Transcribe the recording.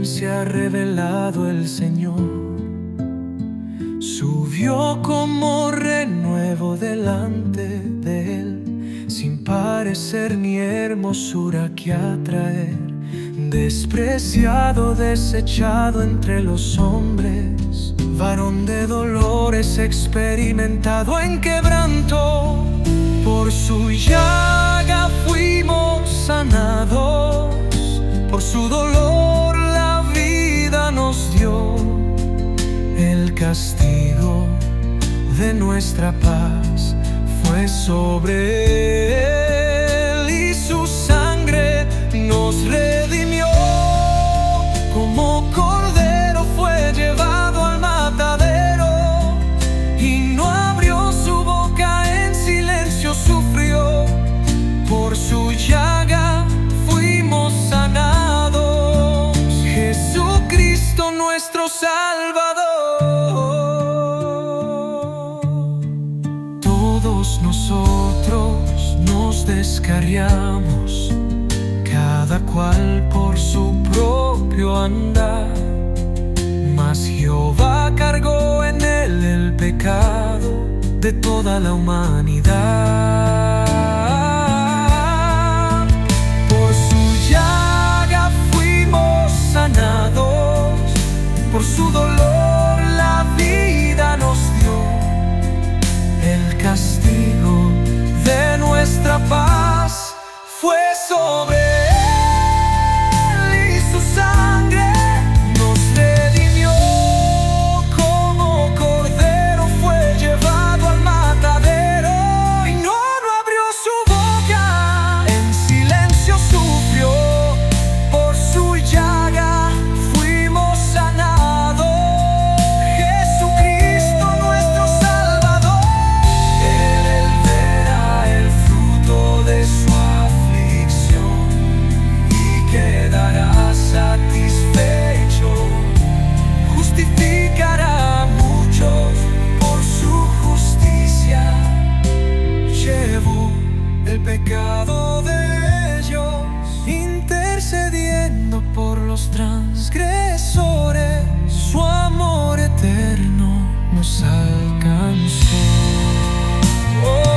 se ha revelado el Señor. Subió como renuevo delante de Él, sin parecer ni hermosura que atraer. Despreciado, desechado entre los hombres, varón de dolores, experimentado en quebranto. Por su llaga fuimos sanados, por su dolor la vida nos dio. El castigo de nuestra paz fue sobre Él, y su sangre nos redimió. Como cordero fue llevado al matadero, y no abrió su boca, en silencio sufrió. Por su llaga fuimos sanados, Jesucristo nuestro Salvador. Todos nosotros nos descarriamos, cada cual por su propio andar, mas Jehová cargó en él el pecado de toda la humanidad. Por su llaga fuimos sanados, por su dolor la vida nos dio. El castigo de nuestra paz fue sobre Él, y su sangre nos redimió. Como cordero fue llevado al matadero, y no abrió su boca, en silencio sufrió. Por su llaga fuimos sanados, Jesucristo nuestro Salvador. Él verá el fruto de su aflicción y quedará satisfecho. Justificará a muchos por su justicia. Llevó el pecado de ellos, intercediendo por los transgresores. Su amor eterno nos alcanzó.